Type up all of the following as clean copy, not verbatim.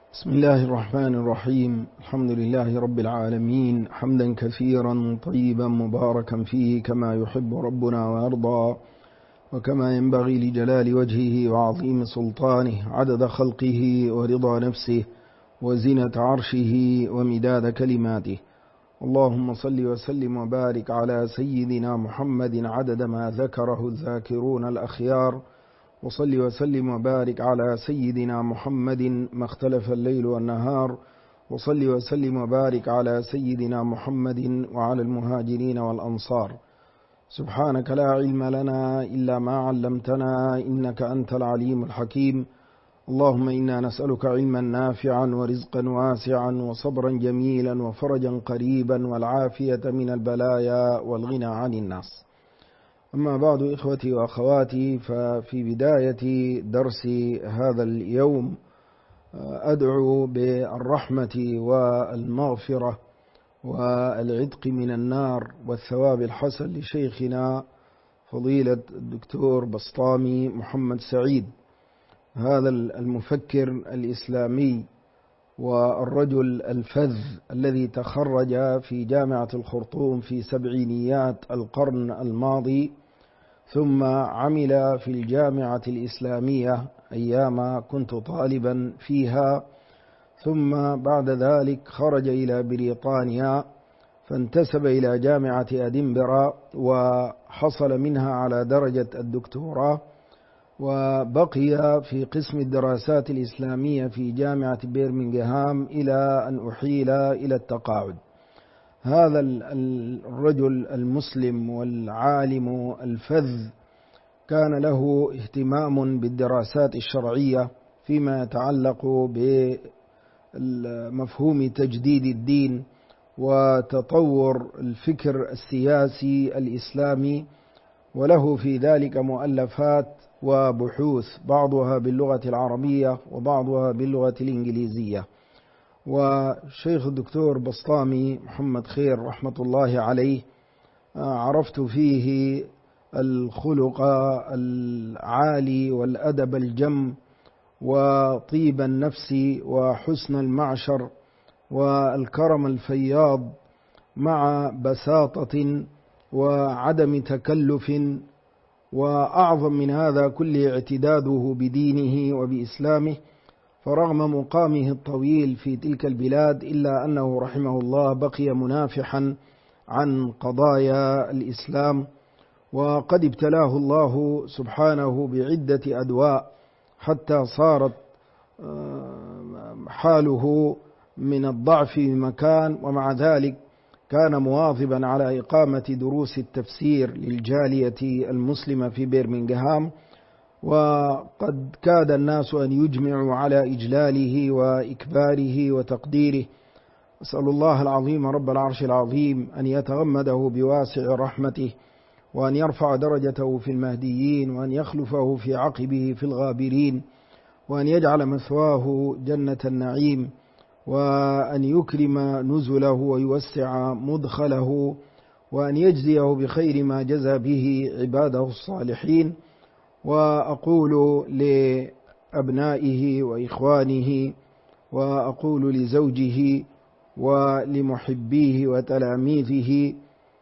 بسم الله الرحمن الرحيم. الحمد لله رب العالمين، حمدا كثيرا طيبا مباركا فيه كما يحب ربنا ويرضى، وكما ينبغي لجلال وجهه وعظيم سلطانه، عدد خلقه ورضا نفسه وزنة عرشه ومداد كلماته. اللهم صل وسلم وبارك على سيدنا محمد عدد ما ذكره الذاكرون الأخيار، وصل وسلم وبارك على سيدنا محمد ما اختلف الليل والنهار، وصل وسلم وبارك على سيدنا محمد وعلى المهاجرين والأنصار. سبحانك لا علم لنا إلا ما علمتنا إنك أنت العليم الحكيم. اللهم إنا نسألك علما نافعا ورزقا واسعا وصبرا جميلا وفرجا قريبا والعافية من البلايا والغنى عن الناس. أما بعد، إخوتي وأخواتي، ففي بداية درس هذا اليوم أدعو بالرحمة والمغفرة والعتق من النار والثواب الحسن لشيخنا فضيلة الدكتور بسطامي محمد سعيد، هذا المفكر الإسلامي والرجل الفذ الذي تخرج في جامعة الخرطوم في سبعينيات القرن الماضي، ثم عمل في الجامعة الإسلامية أيام كنت طالبا فيها، ثم بعد ذلك خرج إلى بريطانيا فانتسب إلى جامعة أدنبرا وحصل منها على درجة الدكتوراه، وبقي في قسم الدراسات الإسلامية في جامعة بيرمنغهام إلى أن أحيل إلى التقاعد. هذا الرجل المسلم والعالم الفذ كان له اهتمام بالدراسات الشرعية فيما يتعلق بمفهوم تجديد الدين وتطور الفكر السياسي الإسلامي، وله في ذلك مؤلفات وبحوث، بعضها باللغة العربية وبعضها باللغة الإنجليزية. وشيخ الدكتور بسطامي محمد خير رحمة الله عليه عرفت فيه الخلق العالي والأدب الجم وطيب النفس وحسن المعشر والكرم الفياض مع بساطة وعدم تكلف، وأعظم من هذا كل اعتداده بدينه وبإسلامه. فرغم مقامه الطويل في تلك البلاد إلا أنه رحمه الله بقي منافحا عن قضايا الإسلام، وقد ابتلاه الله سبحانه بعدة أدواء حتى صارت حاله من الضعف بمكان، ومع ذلك كان مواظبا على إقامة دروس التفسير للجالية المسلمة في بيرمنغهام، وقد كاد الناس أن يجمعوا على إجلاله وإكباره وتقديره. أسأل الله العظيم رب العرش العظيم أن يتغمده بواسع رحمته، وأن يرفع درجته في المهديين، وأن يخلفه في عقبه في الغابرين، وأن يجعل مثواه جنة النعيم، وأن يكرم نزله ويوسع مدخله، وأن يجزيه بخير ما جزى به عباده الصالحين. وأقول لأبنائه وإخوانه وأقول لزوجه ولمحبيه وتلاميذه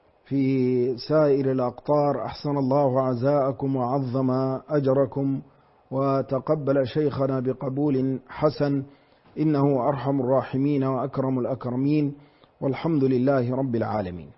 في سائر الأقطار: أحسن الله عزاءكم وعظم أجركم وتقبل شيخنا بقبول حسن، إنه أرحم الراحمين وأكرم الأكرمين، والحمد لله رب العالمين.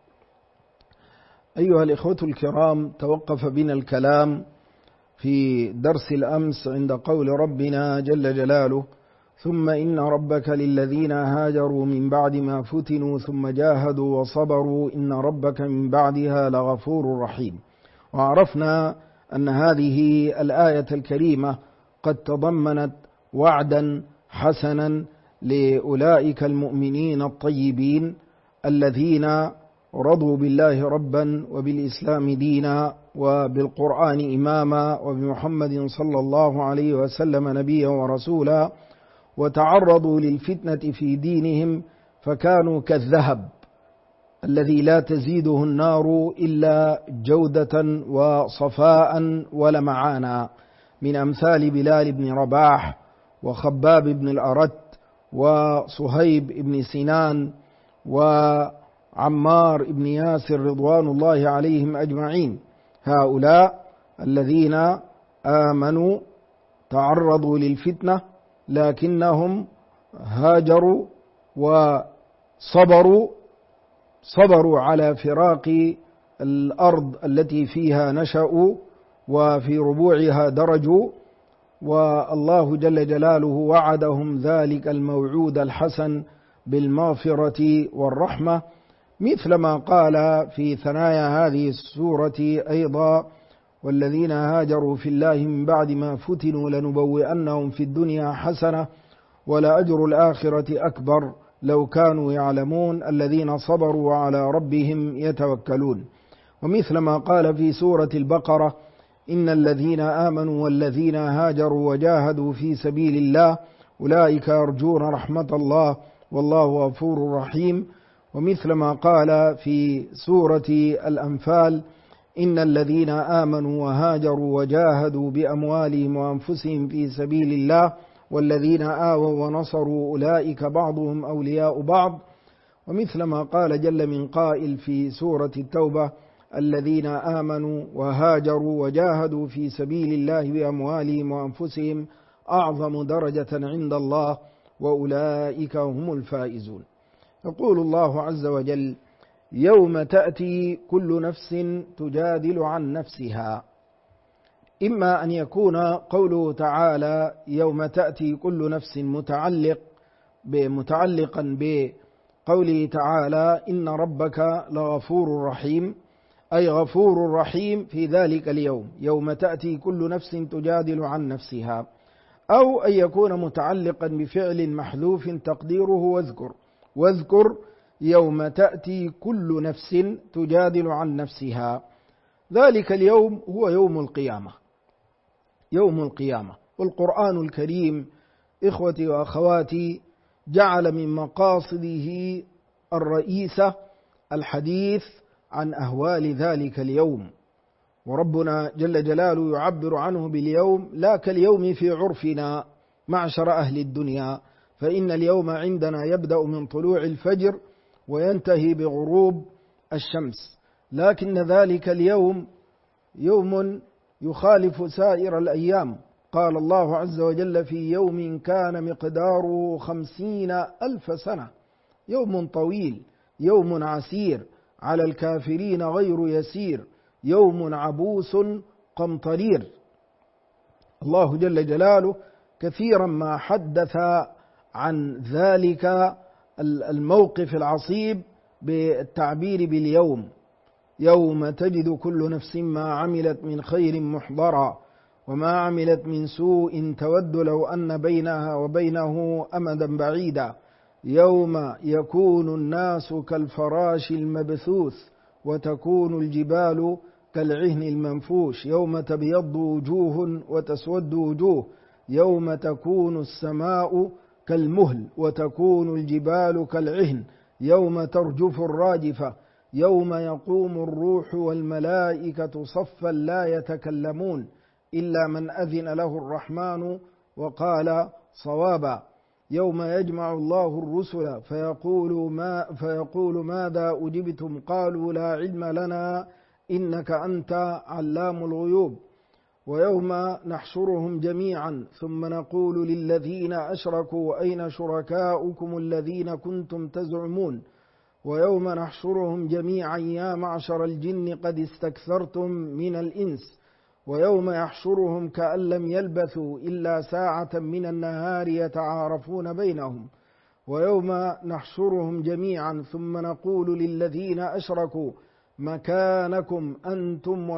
أيها الإخوة الكرام، توقف بنا الكلام في درس الأمس عند قول ربنا جل جلاله: ثم إن ربك للذين هاجروا من بعد ما فتنوا ثم جاهدوا وصبروا إن ربك من بعدها لغفور رحيم. وعرفنا أن هذه الآية الكريمة قد تضمنت وعدا حسنا لأولئك المؤمنين الطيبين الذين رضوا بالله ربا وبالإسلام دينا وبالقرآن إماما وبمحمد صلى الله عليه وسلم نبيا ورسولا، وتعرضوا للفتنة في دينهم فكانوا كالذهب الذي لا تزيده النار إلا جودة وصفاء ولمعانا، من أمثال بلال بن رباح وخباب بن الأرت وصهيب بن سنان وعمار بن ياسر رضوان الله عليهم أجمعين. هؤلاء الذين آمنوا تعرضوا للفتنة لكنهم هاجروا وصبروا على فراق الأرض التي فيها نشأوا وفي ربوعها درجوا، والله جل جلاله وعدهم ذلك الموعود الحسن بالمغفرة والرحمة، مثل ما قال في ثنايا هذه السورة أيضا: والذين هاجروا في الله من بعد ما فتنوا لنبوئنهم في الدنيا حسنة ولأجر الآخرة أكبر لو كانوا يعلمون الذين صبروا وعلى ربهم يتوكلون. ومثل ما قال في سورة البقرة: إن الذين آمنوا والذين هاجروا وجاهدوا في سبيل الله أولئك يرجون رحمة الله والله غفور رحيم. ومثل ما قال في سورة الأنفال: إن الذين آمنوا وهاجروا وجاهدوا بأموالهم وأنفسهم في سبيل الله والذين آووا ونصروا أولئك بعضهم أولياء بعض. ومثل ما قال جل من قائل في سورة التوبة: الذين آمنوا وهاجروا وجاهدوا في سبيل الله بأموالهم وأنفسهم أعظم درجة عند الله وأولئك هم الفائزون. يقول الله عز وجل: يوم تأتي كل نفس تجادل عن نفسها. إما أن يكون قوله تعالى يوم تأتي كل نفس متعلقا بقوله تعالى إن ربك لغفور رحيم، أي غفور رحيم في ذلك اليوم، يوم تأتي كل نفس تجادل عن نفسها، أو أن يكون متعلقا بفعل محذوف تقديره واذكر يوم تأتي كل نفس تجادل عن نفسها. ذلك اليوم هو يوم القيامة. والقرآن الكريم إخوتي وأخواتي جعل من مقاصده الرئيسة الحديث عن أهوال ذلك اليوم، وربنا جل جلاله يعبر عنه باليوم لا كاليوم في عرفنا معشر أهل الدنيا، فإن اليوم عندنا يبدأ من طلوع الفجر وينتهي بغروب الشمس، لكن ذلك اليوم يوم يخالف سائر الأيام. قال الله عز وجل: في يوم كان مقداره 50,000 سنة، يوم طويل، يوم عسير على الكافرين غير يسير، يوم عبوس قمطرير. الله جل جلاله كثيرا ما حدث عن ذلك الموقف العصيب بالتعبير باليوم: يوم تجد كل نفس ما عملت من خير محضرا وما عملت من سوء تود لو أن بينها وبينه أمدا بعيدا، يوم يكون الناس كالفراش المبثوث وتكون الجبال كالعهن المنفوش، يوم تبيض وجوه وتسود وجوه، يوم تكون السماء كالمهل وتكون الجبال كالعهن، يوم ترجف الراجفة، يوم يقوم الروح والملائكة صفا لا يتكلمون إلا من أذن له الرحمن وقال صوابا، يوم يجمع الله الرسل فيقول ماذا أجبتم قالوا لا علم لنا إنك أنت علام الغيوب، ويوم نحشرهم جميعا ثم نقول للذين أشركوا أين شركاؤكم الذين كنتم تزعمون، ويوم نحشرهم جميعا يا معشر الجن قد استكثرتم من الإنس، ويوم يحشرهم كأن لم يلبثوا إلا ساعة من النهار يتعارفون بينهم، ويوم نحشرهم جميعا ثم نقول للذين أشركوا مكانكم أنتم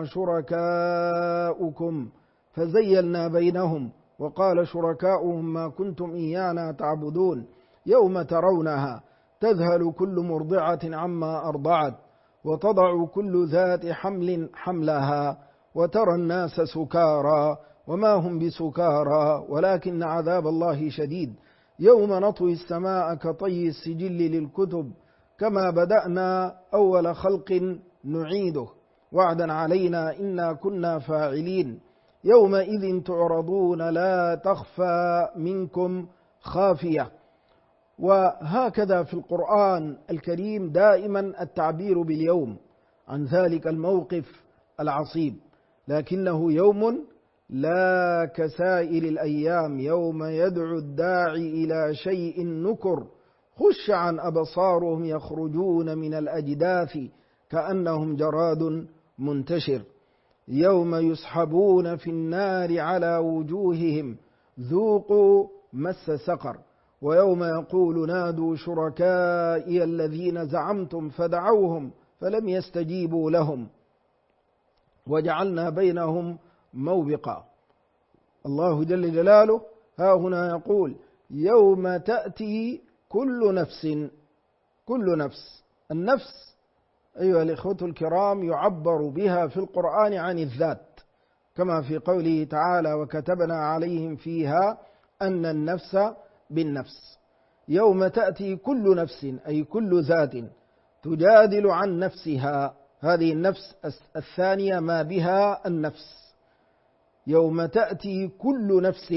وشركاؤكم فزيلنا بينهم وقال شركاؤهم ما كنتم إيانا تعبدون، يوم ترونها تذهل كل مرضعة عما أرضعت وتضع كل ذات حمل حملها وترى الناس سكارى وما هم بسكارى ولكن عذاب الله شديد، يوم نطوي السماء كطي السجل للكتب كما بدأنا أول خلق نعيده وعدا علينا إنا كنا فاعلين، يومئذ تعرضون لا تخفى منكم خافية، وهكذا في القرآن الكريم دائما التعبير باليوم عن ذلك الموقف العصيب، لكنه يوم لا كسائر الأيام، يوم يدعو الداعي إلى شيء نكر، خش عن أبصارهم يخرجون من الأجداث كأنهم جراد منتشر، يوم يسحبون في النار على وجوههم ذوقوا مس سقر، ويوم يقول نادوا شركائي الذين زعمتم فدعوهم فلم يستجيبوا لهم وجعلنا بينهم موبقا. الله جل جلاله ها هنا يقول يوم تأتي كل نفس. النفس أيها الإخوة الكرام يعبر بها في القرآن عن الذات، كما في قوله تعالى وكتبنا عليهم فيها أن النفس بالنفس. يوم تأتي كل نفس أي كل ذات تجادل عن نفسها، هذه النفس الثانية ما بها النفس. يوم تأتي كل نفس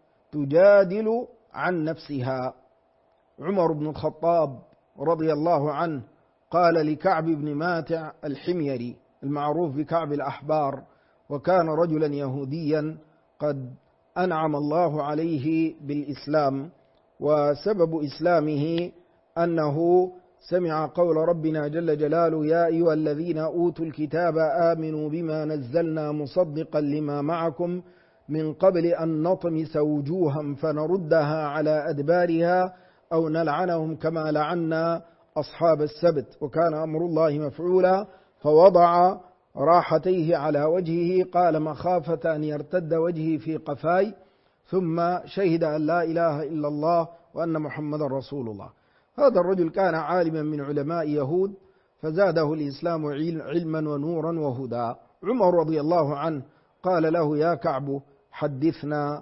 تجادل عن نفسها. عمر بن الخطاب رضي الله عنه قال لكعب بن ماتع الحميري المعروف بكعب الأحبار، وكان رجلا يهوديا قد أنعم الله عليه بالإسلام، وسبب إسلامه أنه سمع قول ربنا جل جلاله يا أيها الذين أوتوا الكتاب آمنوا بما نزلنا مصدقا لما معكم من قبل أن نطمس وجوها فنردها على أدبارها أو نلعنهم كما لعنا أصحاب السبت وكان أمر الله مفعولا، فوضع راحتيه على وجهه قال مخافة أن يرتد وجهي في قفاي، ثم شهد أن لا إله إلا الله وأن محمد رسول الله. هذا الرجل كان عالما من علماء يهود، فزاده الإسلام علما ونورا وهدى. عمر رضي الله عنه قال له يا كعب حدثنا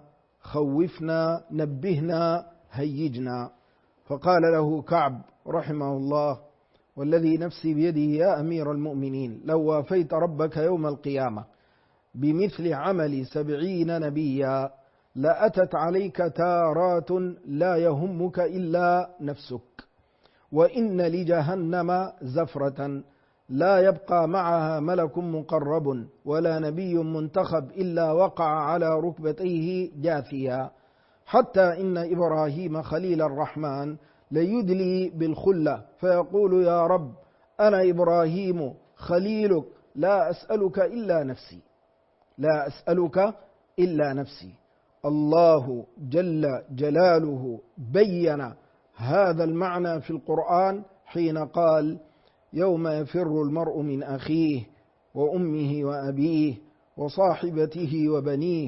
خوفنا نبهنا هيجنا، فقال له كعب رحمه الله والذي نفسي بيده يا أمير المؤمنين لو وافيت ربك يوم القيامة بمثل عمل 70 نبيا لأتت عليك تارات لا يهمك إلا نفسك، وإن لجهنم زفرة لا يبقى معها ملك مقرب ولا نبي منتخب إلا وقع على ركبتيه جاثيا، حتى إن إبراهيم خليل الرحمن ليدلي بالخلة فيقول يا رب أنا إبراهيم خليلك لا أسألك إلا نفسي. الله جل جلاله بين هذا المعنى في القرآن حين قال يوم يفر المرء من أخيه وأمه وأبيه وصاحبته وبنيه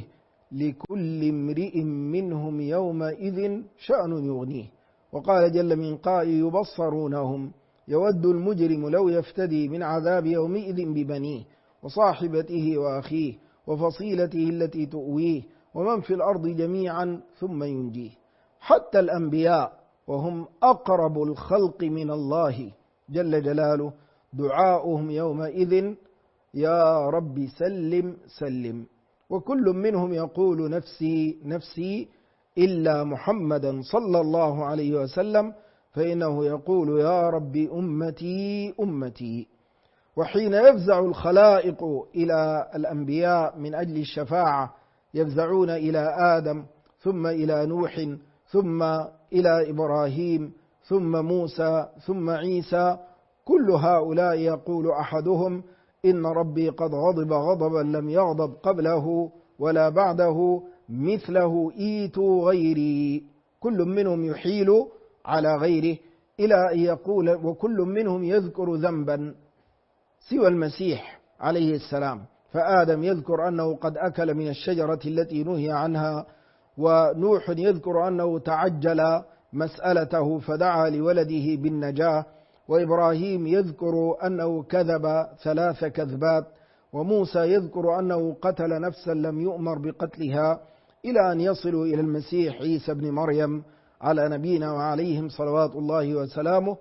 لكل امرئ منهم يومئذ شأن يغنيه. وقال جل من قائل يبصرونهم يود المجرم لو يفتدي من عذاب يومئذ ببنيه وصاحبته وأخيه وفصيلته التي تؤويه ومن في الأرض جميعا ثم ينجيه. حتى الأنبياء وهم أقرب الخلق من الله جل جلاله دعاؤهم يومئذ يا رب سلم سلم، وكل منهم يقول نفسي نفسي إلا محمدا صلى الله عليه وسلم فإنه يقول يا رب أمتي أمتي. وحين يفزع الخلائق إلى الأنبياء من أجل الشفاعة يفزعون إلى آدم ثم إلى نوح ثم إلى إبراهيم ثم موسى ثم عيسى، كل هؤلاء يقول أحدهم إن ربي قد غضب غضبا لم يغضب قبله ولا بعده مثله إيتوا غيري. كل منهم يحيل على غيره إلى أن يقول وكل منهم يذكر ذنبا سوى المسيح عليه السلام، فآدم يذكر أنه قد أكل من الشجرة التي نهي عنها، ونوح يذكر أنه تعجل مسألته فدعا لولده بالنجاة، وإبراهيم يذكر أنه كذب 3 كذبات، وموسى يذكر أنه قتل نفسا لم يؤمر بقتلها، إلى أن يصلوا إلى المسيح عيسى بن مريم على نبينا وعليهم صلوات الله وسلامه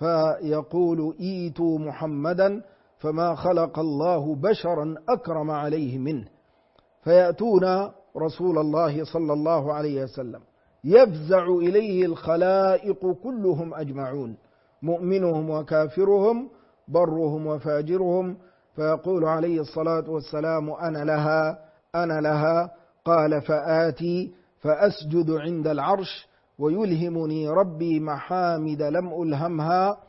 فيقول إيتوا محمدا فما خلق الله بشرا أكرم عليه منه، فيأتون رسول الله صلى الله عليه وسلم يفزع إليه الخلائق كلهم أجمعون، مؤمنهم وكافرهم، برهم وفاجرهم، فيقول عليه الصلاة والسلام: أنا لها أنا لها. قال: فآتي فأسجد عند العرش ويلهمني ربي محامد لم ألهمها،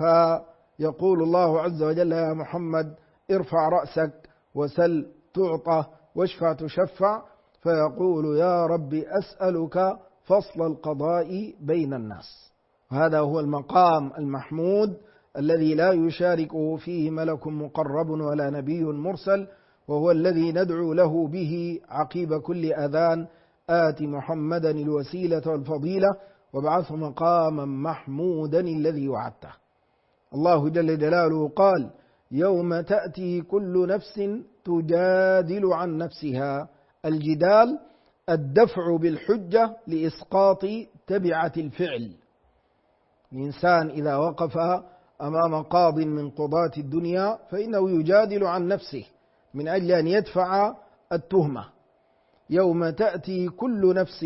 فيقول الله عز وجل: يا محمد ارفع رأسك وسل تعطى واشفع تشفع، فيقول: يا رب أسألك فصل القضاء بين الناس. هذا هو المقام المحمود الذي لا يشاركه فيه ملك مقرب ولا نبي مرسل، وهو الذي ندعو له به عقيب كل أذان: آت محمدا الوسيلة والفضيلة وابعثه مقاما محمودا الذي وعدته. الله جل جلاله قال: يوم تأتي كل نفس تجادل عن نفسها. الجدال الدفع بالحجة لإسقاط تبعة الفعل. الإنسان إذا وقف أمام قاض من قضاة الدنيا فإنه يجادل عن نفسه من أجل أن يدفع التهمة. يوم تأتي كل نفس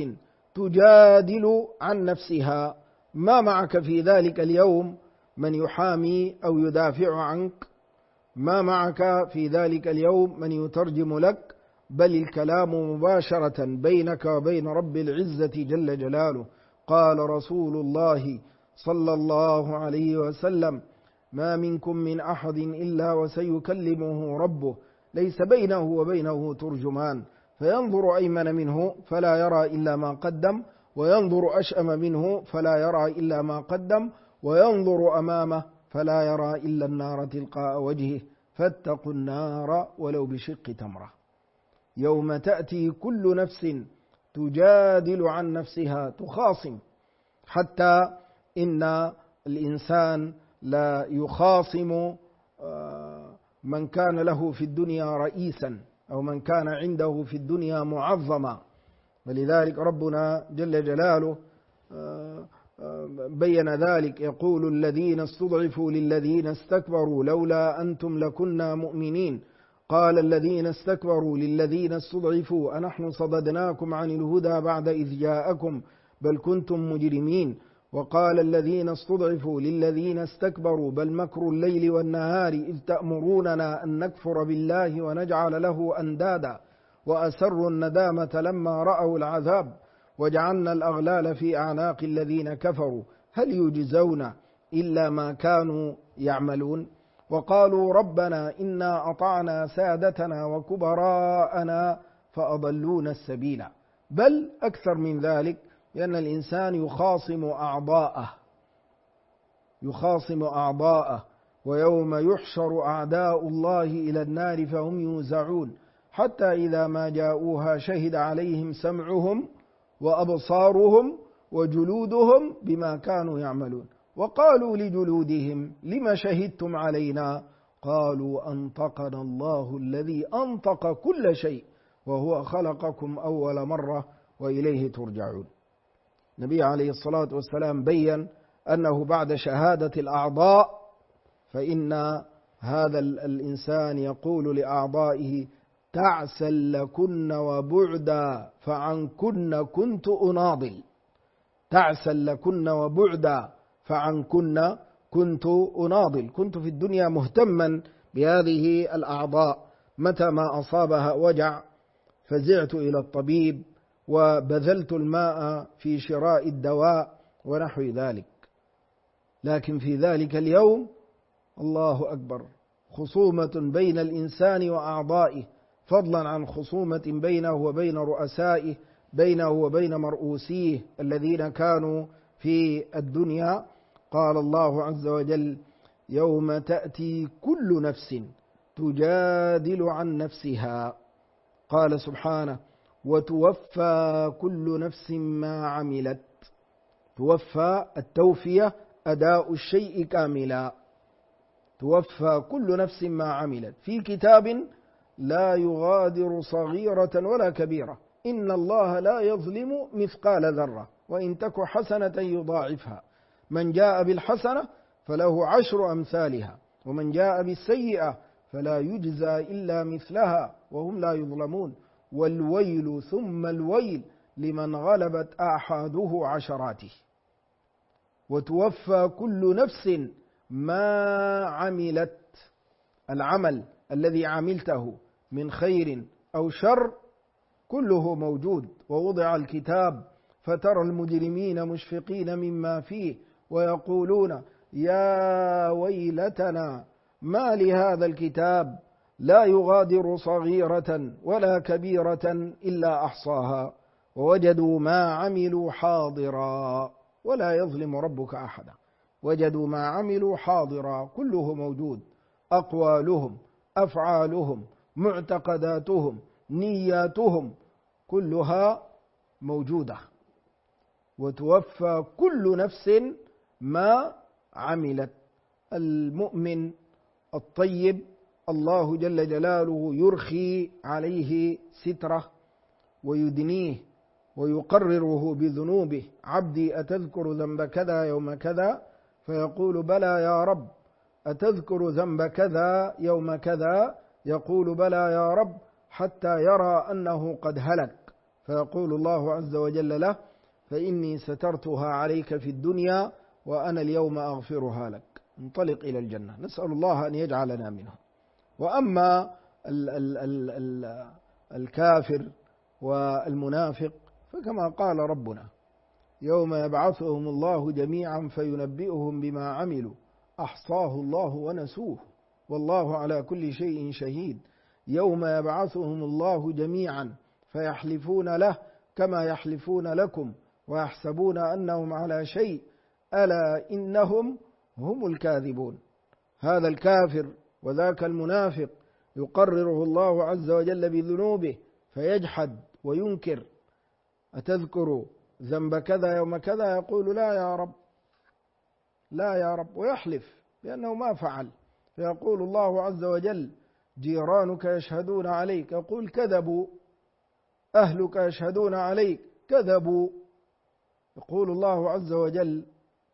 تجادل عن نفسها. ما معك في ذلك اليوم من يحامي أو يدافع عنك، ما معك في ذلك اليوم من يترجم لك، بل الكلام مباشرة بينك وبين رب العزة جل جلاله. قال رسول الله صلى الله عليه وسلم: ما منكم من أحد إلا وسيكلمه ربه ليس بينه وبينه ترجمان، فينظر أيمن منه فلا يرى إلا ما قدم، وينظر أشأم منه فلا يرى إلا ما قدم، وينظر أمامه فلا يرى إلا النار تلقاء وجهه، فاتقوا النار ولو بشق تمرة. يوم تأتي كل نفس تجادل عن نفسها، تخاصم، حتى إن الإنسان لا يخاصم من كان له في الدنيا رئيسا أو من كان عنده في الدنيا معظما. ولذلك ربنا جل جلاله بين ذلك، يقول: الذين استضعفوا للذين استكبروا لولا أنتم لكنا مؤمنين، قال الذين استكبروا للذين استضعفوا أنحن صددناكم عن الهدى بعد إذ جاءكم بل كنتم مجرمين. وقال الذين استضعفوا للذين استكبروا بل مكر الليل والنهار إذ تأمروننا أن نكفر بالله ونجعل له أندادا وأسروا الندامة لما رأوا العذاب وجعلنا الأغلال في أعناق الذين كفروا هل يجزون إلا ما كانوا يعملون. وقالوا ربنا إنا أطعنا سادتنا وكبراءنا فأضلونا السبيل. بل أكثر من ذلك، لأن الإنسان يخاصم أعضاءه. ويوم يحشر أعداء الله إلى النار فهم يوزعون حتى إذا ما جاءوها شهد عليهم سمعهم وأبصارهم وجلودهم بما كانوا يعملون. وقالوا لجلودهم لم شهدتم علينا؟ قالوا أنطقنا الله الذي أنطق كل شيء وهو خلقكم أول مرة وإليه ترجعون. النبي عليه الصلاة والسلام بيّن أنه بعد شهادة الأعضاء فإن هذا الإنسان يقول لأعضائه: تعسا لكن وبعدا فعنكن كنت أناضل. تعسا لكن وبعدا فعنكن كنت أناضل. كنت في الدنيا مهتما بهذه الأعضاء، متى ما أصابها وجع فزعت إلى الطبيب وبذلت الماء في شراء الدواء ونحو ذلك. لكن في ذلك اليوم الله أكبر، خصومة بين الإنسان وأعضائه، فضلا عن خصومة بينه وبين رؤسائه، بينه وبين مرؤوسيه الذين كانوا في الدنيا. قال الله عز وجل: يوم تأتي كل نفس تجادل عن نفسها. قال سبحانه: وتوفى كل نفس ما عملت. توفى، التوفية أداء الشيء كاملا. توفى كل نفس ما عملت في كتاب لا يغادر صغيرة ولا كبيرة. إن الله لا يظلم مثقال ذرة وإن تك حسنة يضاعفها. من جاء بالحسنة فله 10 أمثالها ومن جاء بالسيئة فلا يجزى إلا مثلها وهم لا يظلمون. والويل ثم الويل لمن غلبت آحاده عشراته. وتوفى كل نفس ما عملت، العمل الذي عملته من خير أو شر كله موجود. ووضع الكتاب فترى المجرمين مشفقين مما فيه ويقولون يا ويلتنا ما لهذا الكتاب لا يغادر صغيرة ولا كبيرة إلا أحصاها ووجدوا ما عملوا حاضرا ولا يظلم ربك أحدا. وجدوا ما عملوا حاضرا، كله موجود، أقوالهم، أفعالهم، معتقداتهم، نياتهم، كلها موجودة. وتوفى كل نفس ما عملت. المؤمن الطيب الله جل جلاله يرخي عليه ستره ويدنيه ويقرره بذنوبه. عبدي أتذكر ذنب كذا يوم كذا؟ فيقول بلى يا رب. أتذكر ذنب كذا يوم كذا؟ يقول بلى يا رب، حتى يرى أنه قد هلك، فيقول الله عز وجل له فإني سترتها عليك في الدنيا وأنا اليوم أغفرها لك. انطلق إلى الجنة، نسأل الله أن يجعلنا منهم. وأما الكافر والمنافق فكما قال ربنا يوم يبعثهم الله جميعا فينبئهم بما عملوا أحصاه الله ونسوه والله على كل شيء شهيد. يوم يبعثهم الله جميعا فيحلفون له كما يحلفون لكم ويحسبون أنهم على شيء ألا إنهم هم الكاذبون. هذا الكافر وذاك المنافق يقرره الله عز وجل بذنوبه فيجحد وينكر. أتذكر ذنب كذا يوم كذا؟ يقول لا يا رب، لا يا رب، ويحلف بأنه ما فعل. فيقول الله عز وجل جيرانك يشهدون عليك، يقول كذبوا. أهلك يشهدون عليك، كذبوا. يقول الله عز وجل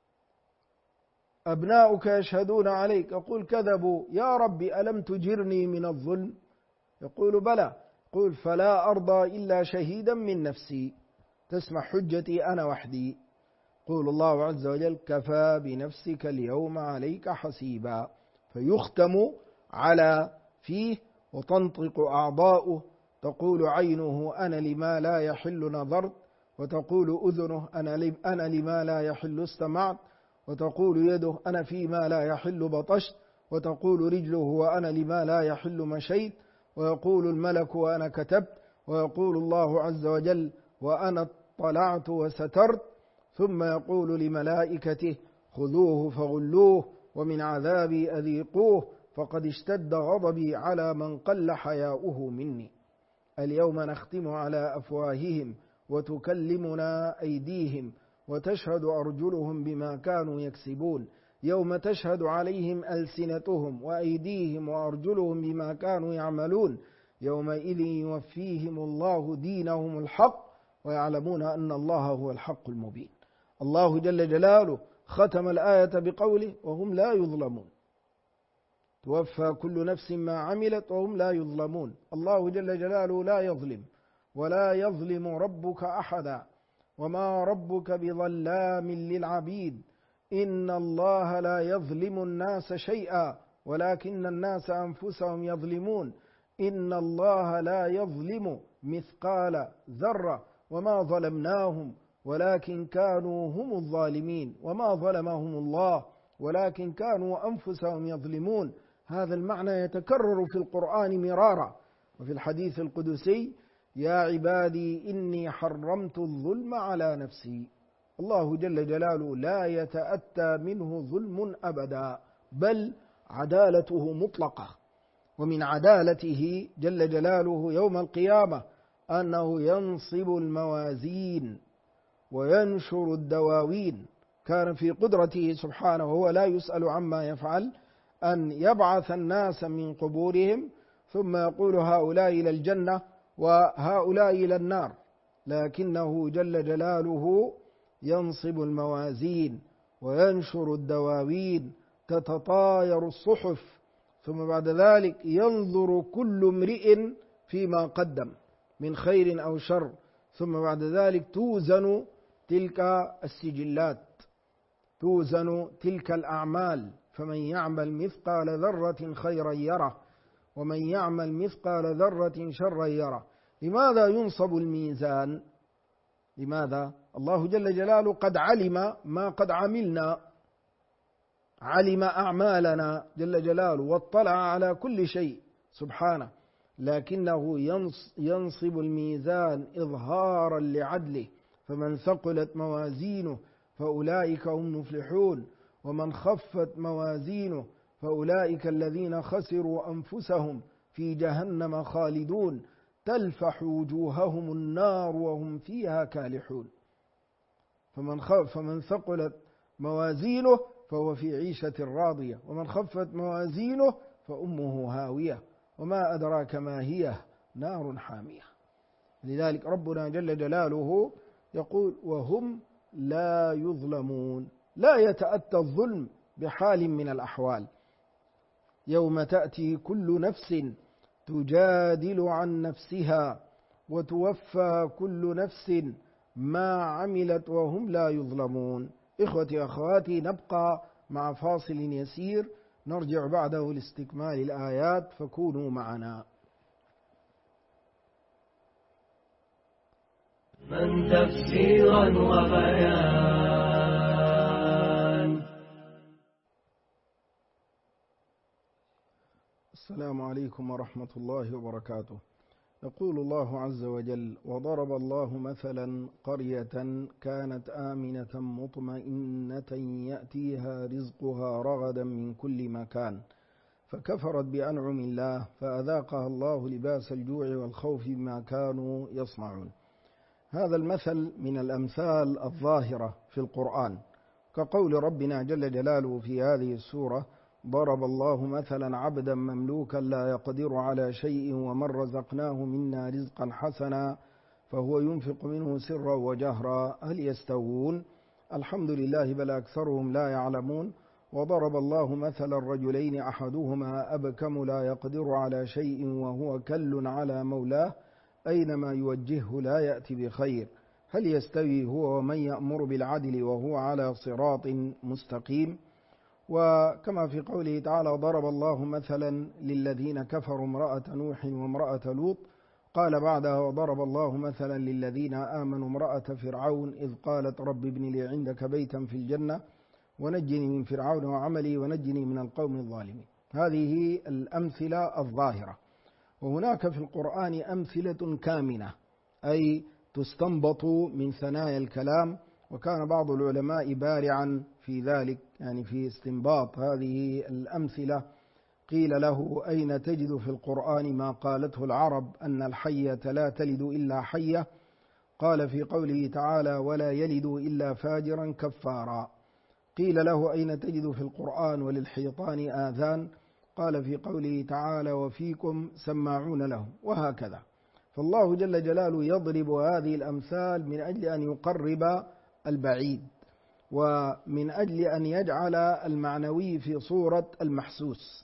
أبناؤك يشهدون عليك، يقول كذبوا. يا رب ألم تجرني من الظلم؟ يقول بلى. يقول فلا أرضى إلا شهيدا من نفسي، تسمع حجتي أنا وحدي. يقول الله عز وجل كفى بنفسك اليوم عليك حسيبا. فيختم على فيه وتنطق أعضاؤه، تقول عينه أنا لما لا يحل نظرت، وتقول أذنه أنا لما لا يحل استمعت، وتقول يده أنا فيما لا يحل بطشت، وتقول رجله وأنا لما لا يحل مشيت، ويقول الملك وأنا كتبت، ويقول الله عز وجل وأنا اطلعت وسترت، ثم يقول لملائكته خذوه فغلوه ومن عذابي أذيقوه فقد اشتد غضبي على من قل حياؤه مني. اليوم نختم على أفواههم وتكلمنا أيديهم وتشهد أرجلهم بما كانوا يكسبون. يوم تشهد عليهم ألسنتهم وأيديهم وأرجلهم بما كانوا يعملون. يومئذ يوفيهم الله دينهم الحق ويعلمون أن الله هو الحق المبين. الله جل جلاله ختم الآية بقوله وهم لا يظلمون. توفى كل نفس ما عملت وهم لا يظلمون. الله جل جلاله لا يظلم ولا يظلم ربك أحدا وما ربك بظلام للعبيد. إن الله لا يظلم الناس شيئا ولكن الناس أنفسهم يظلمون. إن الله لا يظلم مثقال ذرة وما ظلمناهم ولكن كانوا هم الظالمين وما ظلمهم الله ولكن كانوا أنفسهم يظلمون. هذا المعنى يتكرر في القرآن مرارا. وفي الحديث القدسي يا عبادي إني حرمت الظلم على نفسي. الله جل جلاله لا يتأتى منه ظلم أبدا، بل عدالته مطلقة. ومن عدالته جل جلاله يوم القيامة أنه ينصب الموازين وينشر الدواوين. كان في قدرته سبحانه وهو لا يسأل عما يفعل أن يبعث الناس من قبورهم ثم يقول هؤلاء إلى الجنة وهؤلاء إلى النار، لكنه جل جلاله ينصب الموازين وينشر الدواوين، تتطاير الصحف، ثم بعد ذلك ينظر كل امرئ فيما قدم من خير أو شر، ثم بعد ذلك توزن تلك السجلات، توزن تلك الأعمال، فمن يعمل مثقال ذرة خيرا يره ومن يعمل مثقال ذرة شرا يره. لماذا ينصب الميزان؟ لماذا؟ الله جل جلاله قد علم ما قد عملنا، علم أعمالنا جل جلاله واطلع على كل شيء سبحانه، لكنه ينصب الميزان إظهارا لعدله، فمن ثقلت موازينه فأولئك هم المفلحون ومن خفت موازينه فأولئك الذين خسروا أنفسهم في جهنم خالدون تلفح وجوههم النار وهم فيها كالحون. فمن ثقلت موازينه فهو في عيشة راضية، ومن خفت موازينه فأمه هاوية وما أدراك ما هي نار حامية. لذلك ربنا جل جلاله يقول وهم لا يظلمون، لا يتأتى الظلم بحال من الأحوال. يوم تأتي كل نفس تجادل عن نفسها وتوفى كل نفس ما عملت وهم لا يظلمون. إخوتي أخواتي، نبقى مع فاصل يسير نرجع بعده لاستكمال الآيات، فكونوا معنا. من تفسيرا وبيان. السلام عليكم ورحمة الله وبركاته. يقول الله عز وجل وضرب الله مثلا قرية كانت آمنة مطمئنة يأتيها رزقها رغدا من كل مكان فكفرت بأنعم الله فأذاقها الله لباس الجوع والخوف بما كانوا يصنعون. هذا المثل من الأمثال الظاهرة في القرآن، كقول ربنا جل جلاله في هذه السورة ضرب الله مثلا عبدا مملوكا لا يقدر على شيء ومن رزقناه منا رزقا حسنا فهو ينفق منه سرا وجهرا هل يستوون؟ الحمد لله بل أكثرهم لا يعلمون. وضرب الله مثلا رجلين أحدهما أبكم لا يقدر على شيء وهو كل على مولاه أينما يوجهه لا يأتي بخير هل يستوي هو ومن يأمر بالعدل وهو على صراط مستقيم؟ وكما في قوله تعالى ضرب الله مثلا للذين كفروا امرأة نوح وامرأة لوط، قال بعدها وضرب الله مثلا للذين آمنوا امرأة فرعون إذ قالت رب ابن لي عندك بيتا في الجنة ونجني من فرعون وعملي ونجني من القوم الظالمين. هذه الأمثلة الظاهرة. وهناك في القرآن أمثلة كامنة أي تستنبط من ثنايا الكلام، وكان بعض العلماء بارعا في ذلك، يعني في استنباط هذه الأمثلة. قيل له أين تجد في القرآن ما قالته العرب أن الحية لا تلد إلا حية؟ قال في قوله تعالى ولا يلد إلا فاجرا كفارا. قيل له أين تجد في القرآن وللحيطان آذان؟ قال في قوله تعالى وفيكم سماعون له، وهكذا. فالله جل جلاله يضرب هذه الأمثال من أجل أن يقرب البعيد، ومن أجل أن يجعل المعنوي في صورة المحسوس.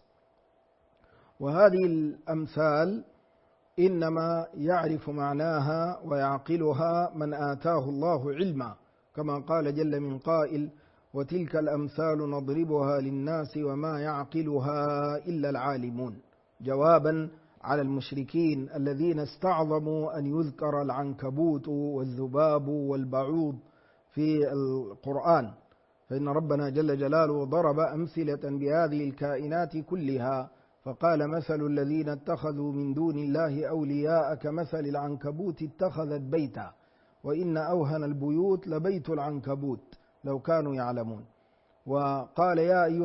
وهذه الأمثال إنما يعرف معناها ويعقلها من آتاه الله علما، كما قال جل من قائل وتلك الأمثال نضربها للناس وما يعقلها إلا العالمون، جوابا على المشركين الذين استعظموا أن يذكر العنكبوت والذباب والبعوض في القرآن، فإن ربنا جل جلاله ضرب أمثلة بهذه الكائنات كلها، فقال مثل الذين اتخذوا من دون الله أولياء كمثل العنكبوت اتخذت بيتا وإن أوهن البيوت لبيت العنكبوت لو كانوا يعلمون. وقال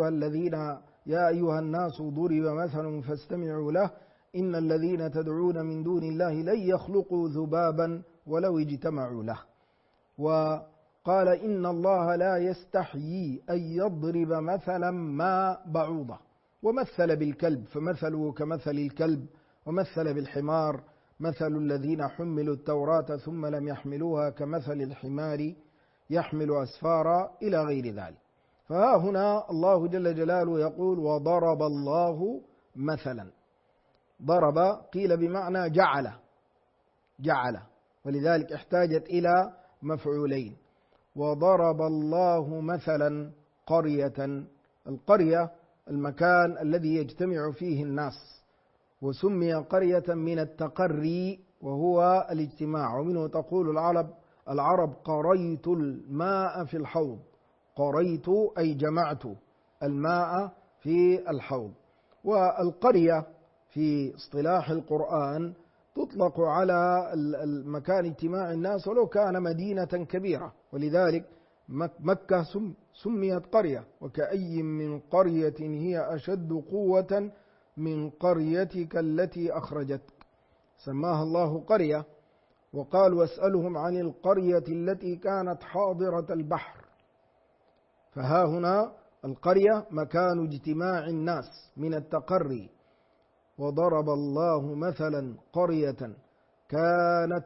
يا أيها الناس ضرب مثل فاستمعوا له إن الذين تدعون من دون الله لن يخلقوا ذبابا ولو اجتمعوا له. وقال إن الله لا يستحيي أن يضرب مثلا ما بعوضة، ومثل بالكلب فمثله كمثل الكلب، ومثل بالحمار مثل الذين حملوا التوراة ثم لم يحملوها كمثل الحمار يحمل أسفارا إلى غير ذلك. فها هنا الله جل جلاله يقول وضرب الله مثلا. ضرب قيل بمعنى جعل، ولذلك احتاجت إلى مفعولين. وضرب الله مثلا قرية، القرية المكان الذي يجتمع فيه الناس، وسمي قرية من التقري وهو الاجتماع، ومنه تقول العرب قريت الماء في الحوض. قريت أي جمعت الماء في الحوض. والقرية في اصطلاح القرآن تطلق على المكان اجتماع الناس ولو كان مدينة كبيرة، ولذلك مكة سميت قرية. وكأي من قرية هي أشد قوة من قريتك التي أخرجتك، سماها الله قرية. وقال واسألهم عن القرية التي كانت حاضرة البحر. فها هنا القرية مكان اجتماع الناس من التقري. وضرب الله مثلا قرية كانت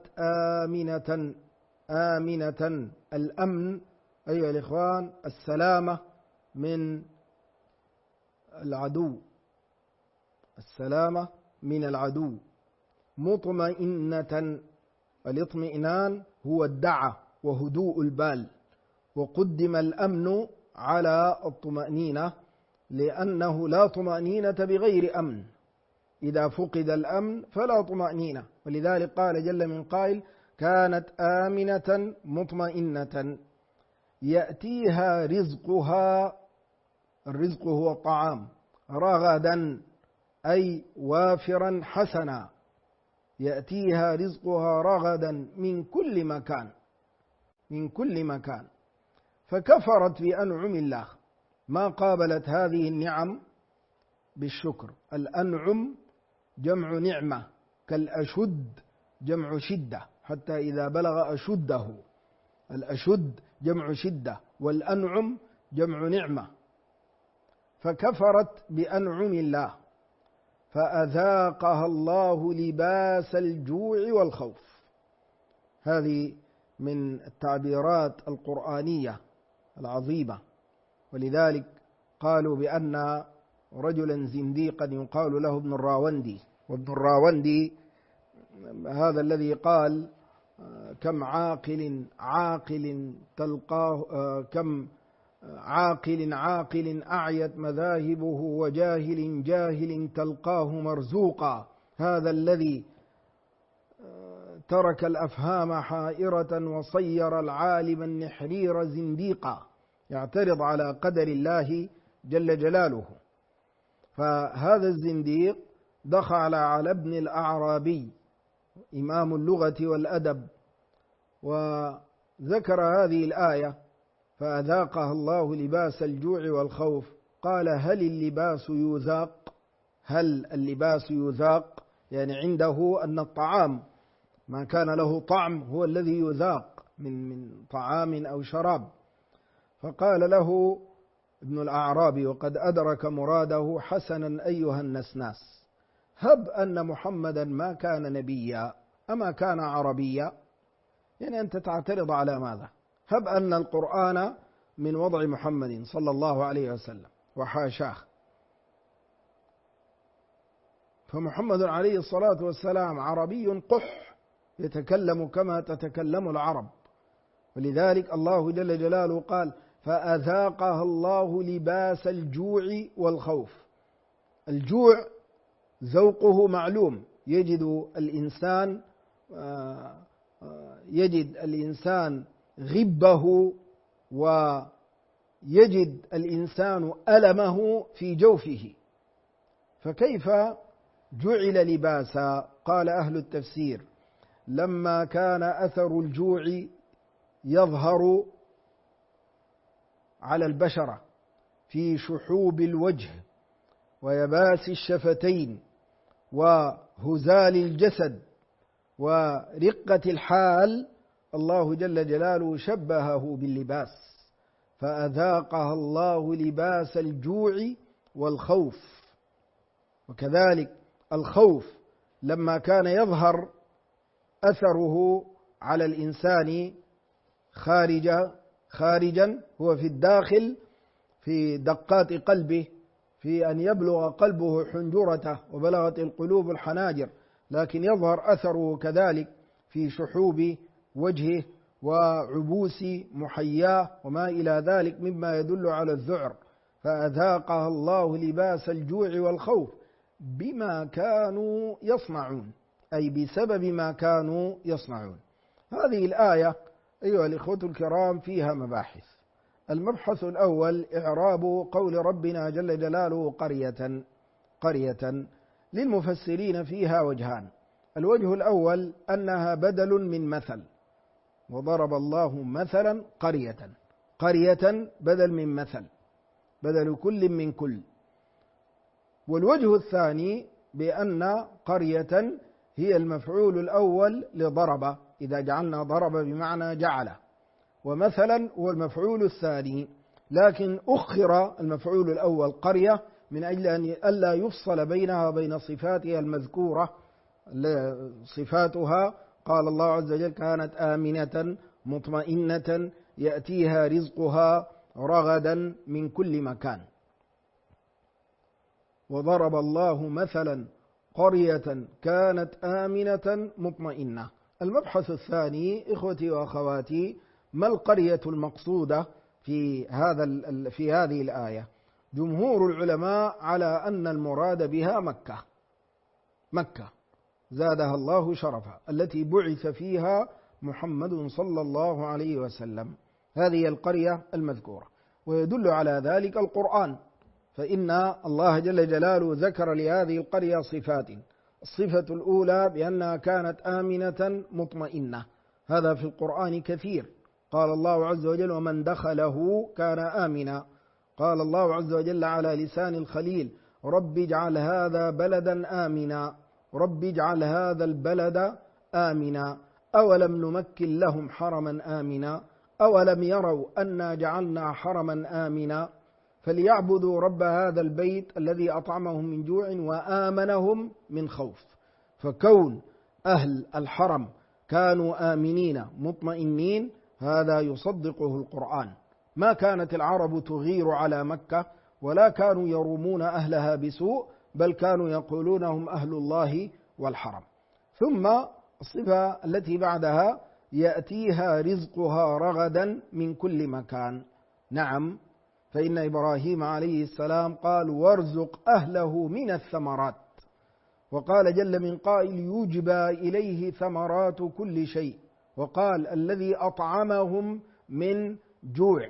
آمنة. الأمن أيها الإخوان السلامة من العدو، السلامة من العدو. مطمئنة، الاطمئنان هو الدعة وهدوء البال، وقدم الأمن على الطمأنينة لأنه لا طمأنينة بغير أمن، إذا فقد الأمن فلا طمأنينة. ولذلك قال جل من قائل كانت آمنة مطمئنة يأتيها رزقها، الرزق هو الطعام، رغدا أي وافرا حسنا، يأتيها رزقها رغدا من كل مكان، من كل مكان. فكفرت بأنعم الله، ما قابلت هذه النعم بالشكر. الأنعم جمع نعمة، كالأشد جمع شدة، حتى إذا بلغ أشده. الأشد جمع شدة والأنعم جمع نعمة. فكفرت بأنعم الله فأذاقها الله لباس الجوع والخوف. هذه من التعبيرات القرآنية العظيمة. ولذلك قالوا بأن رجلا زنديقا يقال له ابن الراوندي، وابن الراوندي هذا الذي قال كم عاقل تلقاه، كم عاقل أعيت مذاهبه وجاهل تلقاه مرزوقا. هذا الذي ترك الأفهام حائرة وصير العالم النحرير زنديقا، يعترض على قدر الله جل جلاله. فهذا الزنديق دخل على ابن الأعرابي إمام اللغة والأدب وذكر هذه الآية فأذاقها الله لباس الجوع والخوف. قال هل اللباس يذاق؟ هل اللباس يذاق؟ يعني عنده أن الطعام ما كان له طعم هو الذي يذاق من طعام أو شراب. فقال له ابن الأعرابي وقد أدرك مراده حسنا أيها النسناس، هب أن محمدا ما كان نبيا أما كان عربيا. يعني أنت تعترض على ماذا؟ هب أن القرآن من وضع محمد صلى الله عليه وسلم، وحاشاه. فمحمد عليه الصلاة والسلام عربي قح، يتكلم كما تتكلم العرب. ولذلك الله جل جلاله قال فأذاقها الله لباس الجوع والخوف. الجوع ذوقه معلوم، يجد الإنسان غبه ويجد الإنسان ألمه في جوفه، فكيف جعل لباسا؟ قال أهل التفسير لما كان أثر الجوع يظهر على البشرة في شحوب الوجه ويباس الشفتين وهزال الجسد ورقة الحال، الله جل جلاله شبهه باللباس، فأذاقها الله لباس الجوع والخوف. وكذلك الخوف لما كان يظهر أثره على الإنسان خارجا هو في الداخل في دقات قلبه، في أن يبلغ قلبه حنجرته وبلغت القلوب الحناجر، لكن يظهر أثره كذلك في شحوب وجهه وعبوس محياه وما إلى ذلك مما يدل على الذعر، فأذاقها الله لباس الجوع والخوف بما كانوا يصنعون، أي بسبب ما كانوا يصنعون. هذه الآية أيها الإخوة الكرام فيها مباحث. المبحث الأول إعراب قول ربنا جل جلاله قرية للمفسرين فيها وجهان. الوجه الأول أنها بدل من مثل، وضرب الله مثلا قرية بدل من مثل، بدل كل من كل. والوجه الثاني بأن قرية هي المفعول الأول لضرب، إذا جعلنا ضرب بمعنى جعل، ومثلا هو المفعول الثاني، لكن أخر المفعول الأول قرية من أجل أن ألا يفصل بينها وبين صفاتها المذكورة. صفاتها قال الله عز وجل كانت آمنة مطمئنة يأتيها رزقها رغدا من كل مكان. وضرب الله مثلا قرية كانت آمنة مطمئنة. المبحث الثاني إخوتي وأخواتي، ما القرية المقصودة في هذه الآية؟ جمهور العلماء على أن المراد بها مكة زادها الله شرفا، التي بعث فيها محمد صلى الله عليه وسلم، هذه القرية المذكورة. ويدل على ذلك القرآن، فإن الله جل جلاله ذكر لهذه القرية صفات. الصفة الأولى بأنها كانت آمنة مطمئنة، هذا في القرآن كثير. قال الله عز وجل ومن دخله كان آمنا. قال الله عز وجل على لسان الخليل رب اجعل هذا بلدا آمنا، رب اجعل هذا البلد آمنا، أولم نمكن لهم حرما آمنا، أولم يروا أنا جعلنا حرما آمنا، فليعبدوا رب هذا البيت الذي أطعمهم من جوع وآمنهم من خوف. فكون أهل الحرم كانوا آمنين مطمئنين هذا يصدقه القرآن. ما كانت العرب تغير على مكة ولا كانوا يرومون أهلها بسوء، بل كانوا يقولون هم أهل الله والحرم. ثم الصفة التي بعدها يأتيها رزقها رغدا من كل مكان. نعم، فإن إبراهيم عليه السلام قال وارزق أهله من الثمرات، وقال جل من قائل يجبى إليه ثمرات كل شيء، وقال الذي أطعمهم من جوع.